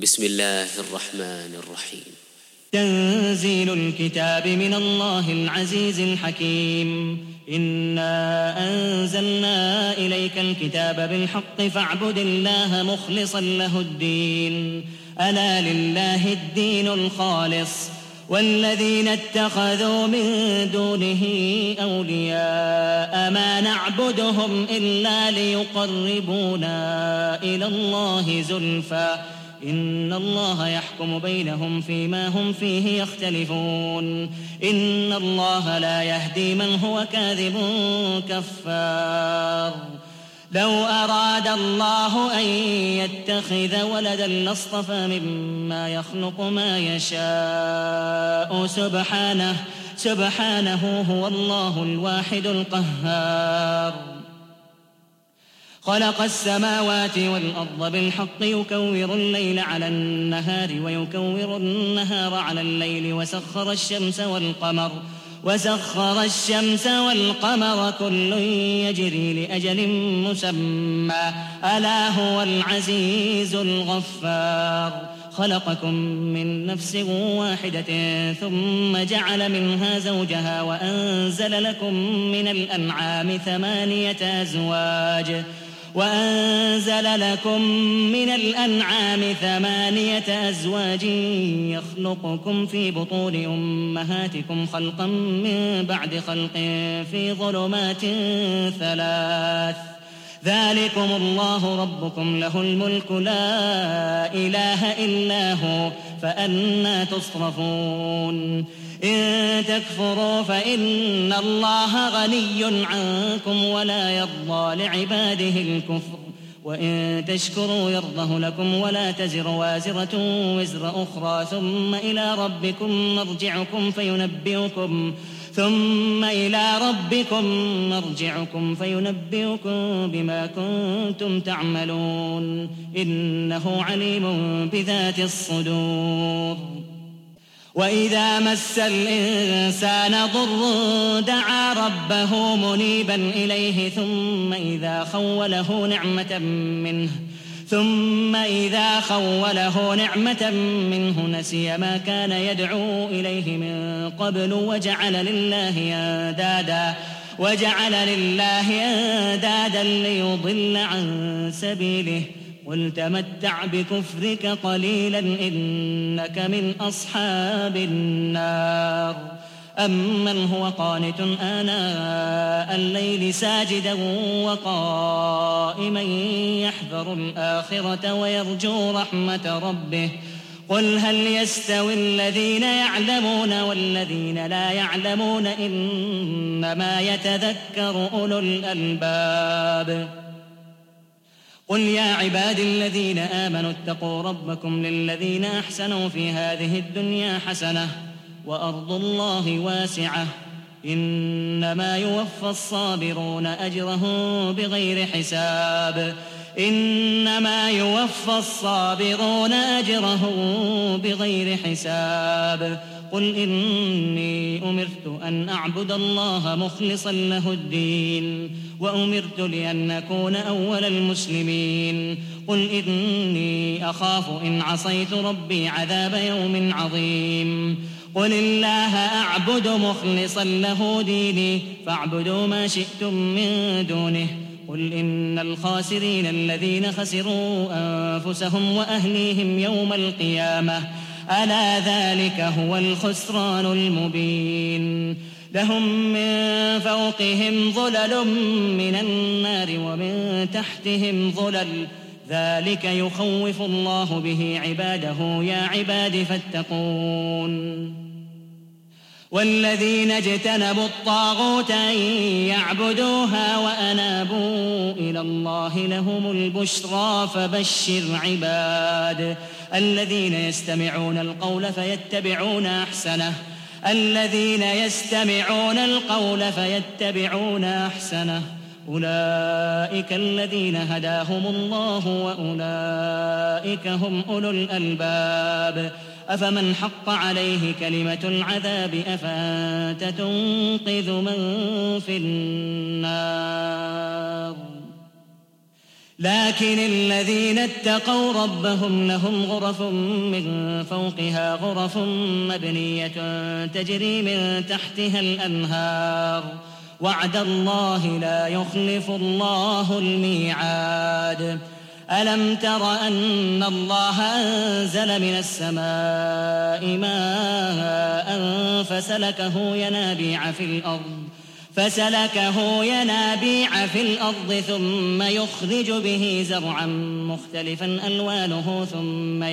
بسم الله الرحمن الرحيم. تنزيل الكتاب من الله العزيز الحكيم. إنا أنزلنا إليك الكتاب بالحق فاعبد الله مخلصا له الدين. ألا لله الدين الخالص والذين اتخذوا من دونه أولياء ما نعبدهم إلا ليقربونا إلى الله زلفى إن الله يحكم بينهم فيما هم فيه يختلفون. إن الله لا يهدي من هو كاذب كفار. لو أراد الله أن يتخذ ولدا لاصطفى مما يخلق ما يشاء سبحانه هو الله الواحد القهار. خلق السماوات والأرض بالحق يكور الليل على النهار ويكور النهار على الليل وسخر الشمس والقمر كل يجري لأجل مسمى ألا هو العزيز الغفار. خلقكم من نفس واحدة ثم جعل منها زوجها وأنزل لكم من الأنعام ثمانية أزواج يخلقكم في بطون أمهاتكم خلقا من بعد خلق في ظلمات 3. ذلكم الله ربكم له الملك لا إله إلا هو فأنى تصرفون. إن تكفروا فإن الله غني عنكم ولا يرضى لعباده الكفر وإن تشكروا يرضه لكم ولا تزر وازرة وزر أخرى ثم إلى ربكم مرجعكم بما كنتم تعملون إنه عليم بذات الصدور. وإذا مس الإنسان ضر دعا ربه منيبا إليه ثم إذا خوله نعمة منه نسي ما كان يدعو إليه من قبل وجعل لله أندادا ليضل عن سبيله. قل تمتع بكفرك قليلا إنك من أصحاب النار. أمن هو قانت آناء الليل ساجدا وقائما يحذر الآخرة ويرجو رحمة ربه قل هل يستوي الذين يعلمون والذين لا يعلمون إنما يتذكر أولو الألباب. قل يا عباد الذين آمنوا اتقوا ربكم للذين أحسنوا في هذه الدنيا حسنة وأرض الله واسعة إنما يوفى الصابرون أجرهم بغير حساب. قل إني أمرت أن أعبد الله مخلصا له الدين وأمرت لأن أكون أول المسلمين. قل إني أخاف إن عصيت ربي عذاب يوم عظيم. قل الله أعبد مخلصا له ديني فاعبدوا ما شئتم من دونه. قل إن الخاسرين الذين خسروا أنفسهم وأهليهم يوم القيامة ألا ذلك هو الخسران المبين. لهم من فوقهم ظلل من النار ومن تحتهم ظلل ذلك يخوف الله به عباده يا عباد فاتقون. والذين اجتنبوا الطاغوت أن يعبدوها وأنابوا إلى الله لهم البشرى فبشر عباد الذين يستمعون القول فيتبعون أحسنه أولئك الذين هداهم الله وأولئك هم أولو الألباب. أفمن حق عليه كلمة العذاب أفأنت تنقذ من في النار. لكن الذين اتقوا ربهم لهم غرف من فوقها غرف مبنية تجري من تحتها الأنهار وعد الله لا يخلف الله الميعاد. ألم تر أن الله أنزل من السماء ماء فسلكه ينابيع في الأرض ثم يخرج به زرعا مختلفا ألوانه ثم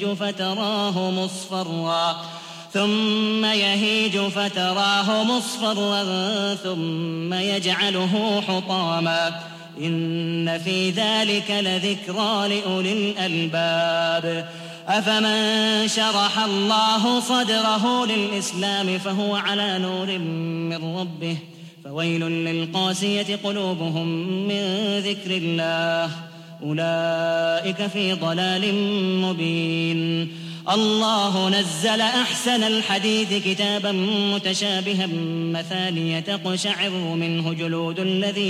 يهيج فتراه مصفرا ثم يجعله حطاما إن في ذلك لذكرى لأولي الألباب. أفمن شرح الله صدره للإسلام فهو على نور من ربه فويل للقاسية قلوبهم من ذكر الله أولئك في ضلال مبين. الله نزل أحسن الحديث كتابا متشابها مثانية تقشعر منه جلود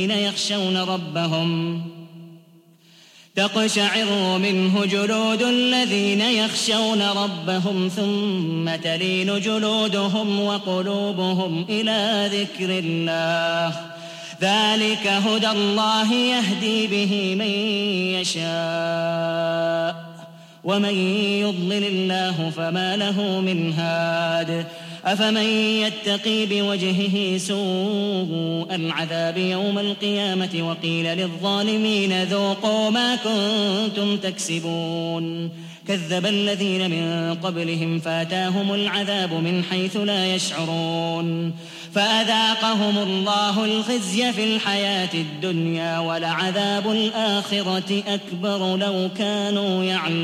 الذين يخشون ربهم ثم تلين جلودهم وقلوبهم إلى ذكر الله ذلك هدى الله يهدي به من يشاء ومن يضلل الله فما له من هاد. أفمن يتقي بوجهه سوء العذاب يوم القيامة وقيل للظالمين ذوقوا ما كنتم تكسبون كذب الذين من قبلهم فاتاهم العذاب من حيث لا يشعرون فأذاقهم الله الخزي في الحياة الدنيا ولعذاب الآخرة أكبر لو كانوا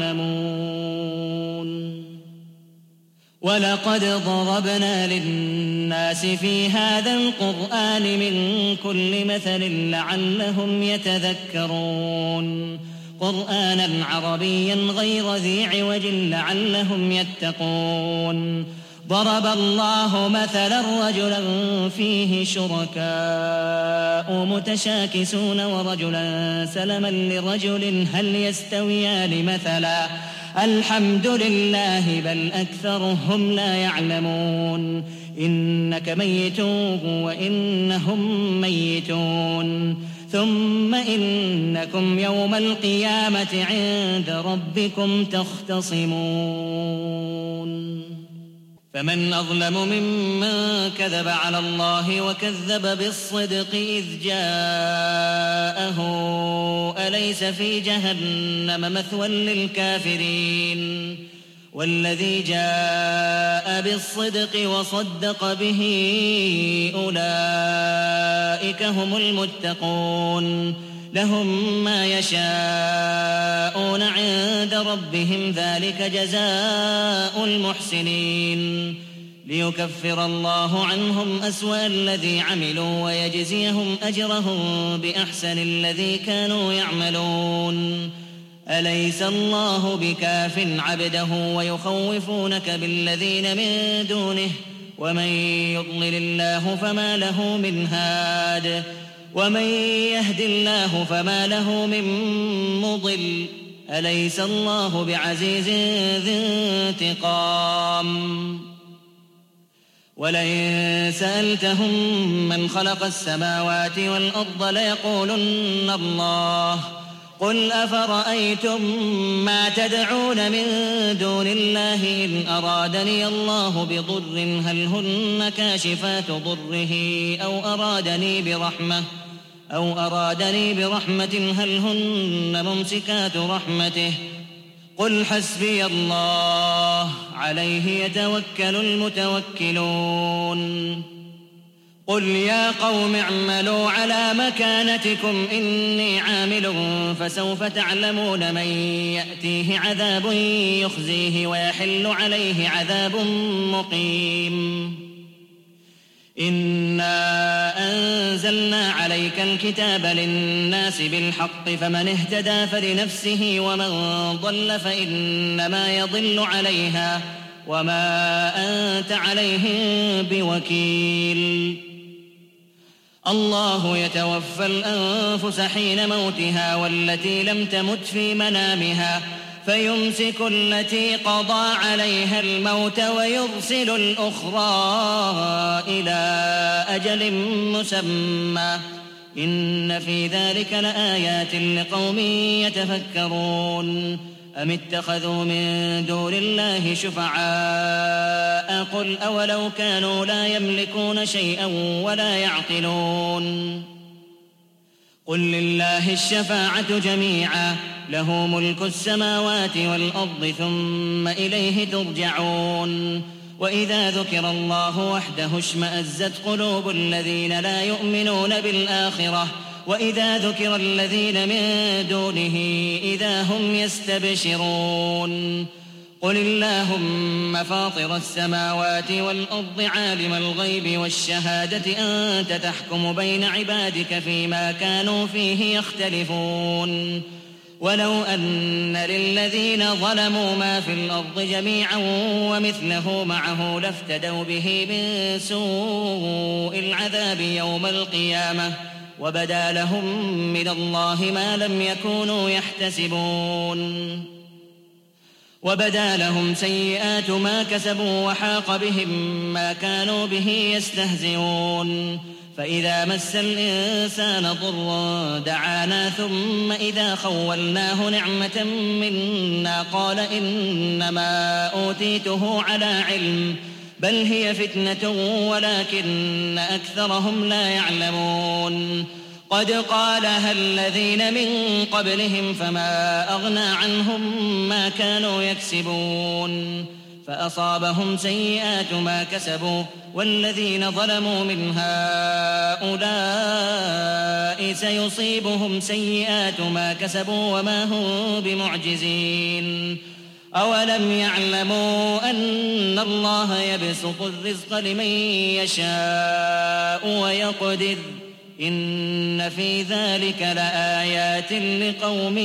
يعلمون. ولقد ضربنا للناس في هذا القرآن من كل مثل لعلهم يتذكرون قرآنا عربيا غير ذي عوج لعلهم يتقون. ضرب الله مثلا رجلا فيه شركاء متشاكسون ورجلا سلما لرجل هل يستويان مثلا الحمد لله بل أكثرهم لا يعلمون. إنك ميت وإنهم ميتون ثم إنكم يوم القيامة عند ربكم تختصمون. فمن أظلم ممن كذب على الله وكذب بالصدق إذ جاءه أليس في جهنم مثوى للكافرين والذي جاء بالصدق وصدق به أولئك هم المتقون لهم ما يشاءون عند ربهم ذلك جزاء المحسنين ليكفر الله عنهم أسوأ الذي عملوا ويجزيهم أجرهم بأحسن الذي كانوا يعملون. أليس الله بكاف عبده ويخوفونك بالذين من دونه ومن يضلل الله فما له من هاد ومن يهد الله فما له من مضل أليس الله بعزيز ذي انتقام. ولئن سألتهم من خلق السماوات والأرض ليقولن الله قل أفرأيتم ما تدعون من دون الله إن أرادني الله بضر هل هن كاشفات ضره أو أرادني برحمة هل هن ممسكات رحمته قل حسبي الله عليه يتوكل المتوكلون. قل يا قوم اعملوا على مكانتكم إني عامل فسوف تعلمون من يأتيه عذاب يخزيه ويحل عليه عذاب مقيم. إنا أنزلنا عليك الكتاب للناس بالحق فمن اهتدى فلنفسه ومن ضل فإنما يضل عليها وما أنت عليهم بوكيل. الله يتوفى الأنفس حين موتها والتي لم تمت في منامها فيمسك التي قضى عليها الموت ويرسل الأخرى إلى أجل مسمى إن في ذلك لآيات لقوم يتفكرون أم اتخذوا من دون الله شفعاء قل أولو كانوا لا يملكون شيئا ولا يعقلون قل لله الشفاعة جميعا له ملك السماوات والأرض ثم إليه ترجعون وإذا ذكر الله وحده اشمأزت قلوب الذين لا يؤمنون بالآخرة وإذا ذكر الذين من دونه إذا هم يستبشرون قل اللهم فاطر السماوات والأرض عالم الغيب والشهادة أنت تحكم بين عبادك فيما كانوا فيه يختلفون ولو أن للذين ظلموا ما في الأرض جميعا ومثله معه لافتدوا به من سوء العذاب يوم القيامة وبدا لهم من الله ما لم يكونوا يحتسبون وبدا لهم سيئات ما كسبوا وحاق بهم ما كانوا به يستهزئون فإذا مس الإنسان ضر دعانا ثم إذا خولناه نعمة منا قال إنما أوتيته على علم بل هي فتنة ولكن أكثرهم لا يعلمون قد قالها الذين من قبلهم فما أغنى عنهم ما كانوا يكسبون فأصابهم سيئات ما كسبوا والذين ظلموا من هؤلاء سيصيبهم سيئات ما كسبوا وما هم بمعجزين أولم يعلموا أن الله يبسط الرزق لمن يشاء ويقدر إن في ذلك لآيات لقوم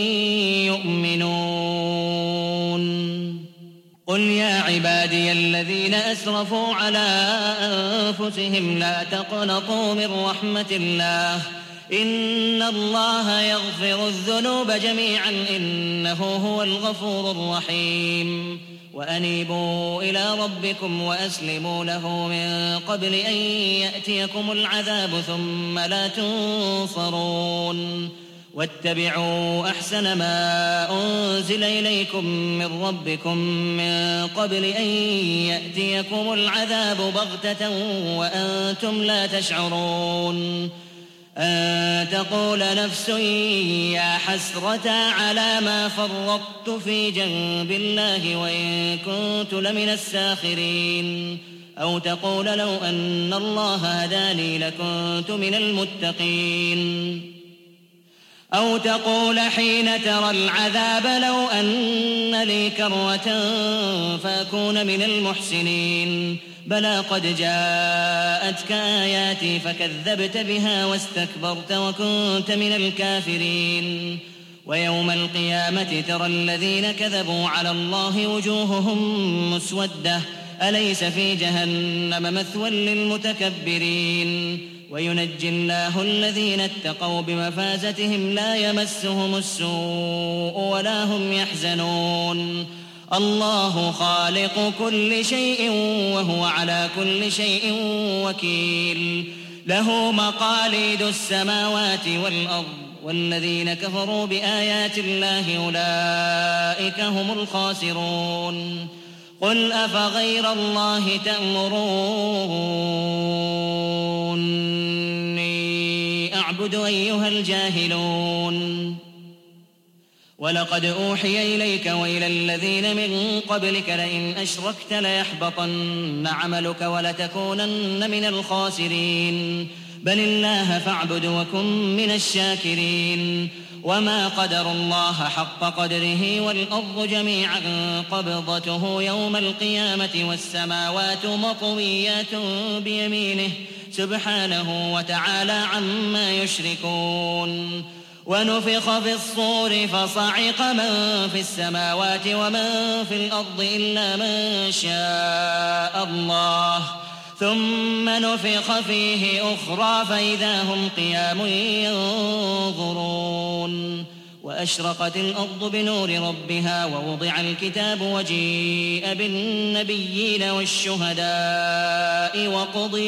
يؤمنون قل يا عبادي الذين أسرفوا على أنفسهم لا تقنطوا من رحمة الله إن الله يغفر الذنوب جميعا إنه هو الغفور الرحيم وأنيبوا إلى ربكم وأسلموا له من قبل أن يأتيكم العذاب ثم لا تنصرون واتبعوا أحسن ما أنزل إليكم من ربكم من قبل أن يأتيكم العذاب بغتة وأنتم لا تشعرون أن تقول نفس يا حسرة على ما فرطت في جنب الله وإن كنت لمن الساخرين أو تقول لو أن الله هداني لكنت من المتقين أو تقول حين ترى العذاب لو أن لي كرة فأكون من المحسنين بلى قد جاءتك آياتي فكذبت بها واستكبرت وكنت من الكافرين ويوم القيامة ترى الذين كذبوا على الله وجوههم مسودة أليس في جهنم مثوى للمتكبرين وينجي الله الذين اتقوا بمفازتهم لا يمسهم السوء ولا هم يحزنون الله خالق كل شيء وهو على كل شيء وكيل له مقاليد السماوات والأرض والذين كفروا بآيات الله أولئك هم الخاسرون قل أفغير الله تأمروني أعبد أيها الجاهلون ولقد أوحي إليك وإلى الذين من قبلك لئن أشركت ليحبطن عملك ولتكونن من الخاسرين بل الله فاعبد وكن من الشاكرين وما قدر الله حق قدره والأرض جميعا قبضته يوم القيامة والسماوات مطويات بيمينه سبحانه وتعالى عما يشركون ونفخ في الصور فصعق من في السماوات ومن في الأرض إلا من شاء الله ثم نفخ فيه أخرى فإذا هم قيام ينظرون وأشرقت الأرض بنور ربها ووضع الكتاب وجيء بالنبيين والشهداء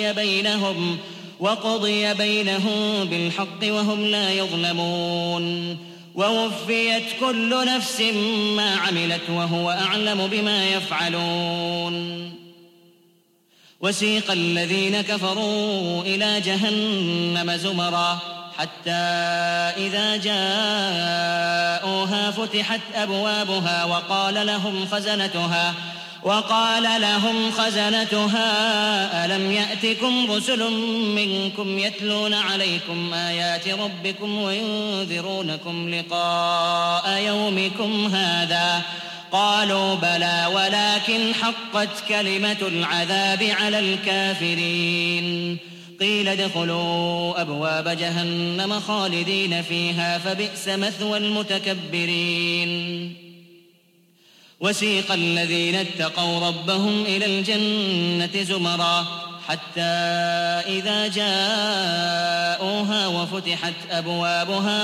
وقضي بينهم بالحق وهم لا يظلمون ووفيت كل نفس ما عملت وهو أعلم بما يفعلون وسيق الذين كفروا إلى جهنم زمرا حتى إذا جاءوها فتحت أبوابها وقال لهم خزنتها ألم يأتكم رسل منكم يتلون عليكم آيات ربكم وينذرونكم لقاء يومكم هذا قالوا بلى ولكن حقت كلمة العذاب على الكافرين قيل ادخلوا أبواب جهنم خالدين فيها فبئس مثوى المتكبرين وسيق الذين اتقوا ربهم إلى الجنة زمرا حتى إذا جاءوها وفتحت أبوابها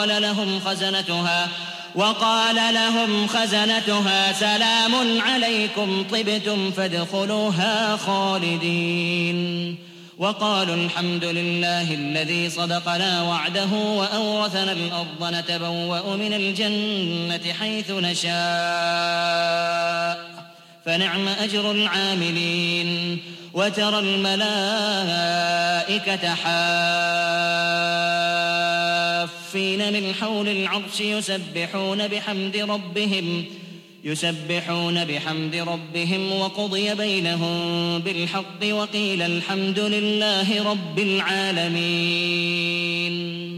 وقال لهم خزنتها سلام عليكم طبتم فادخلوها خالدين وقالوا الحمد لله الذي صدقنا وعده وأورثنا الأرض نتبوأ من الجنة حيث نشاء فنعم أجر العاملين وترى الملائكة حافين من حول العرش يسبحون بحمد ربهم وقضي بينهم بالحق وقيل الحمد لله رب العالمين.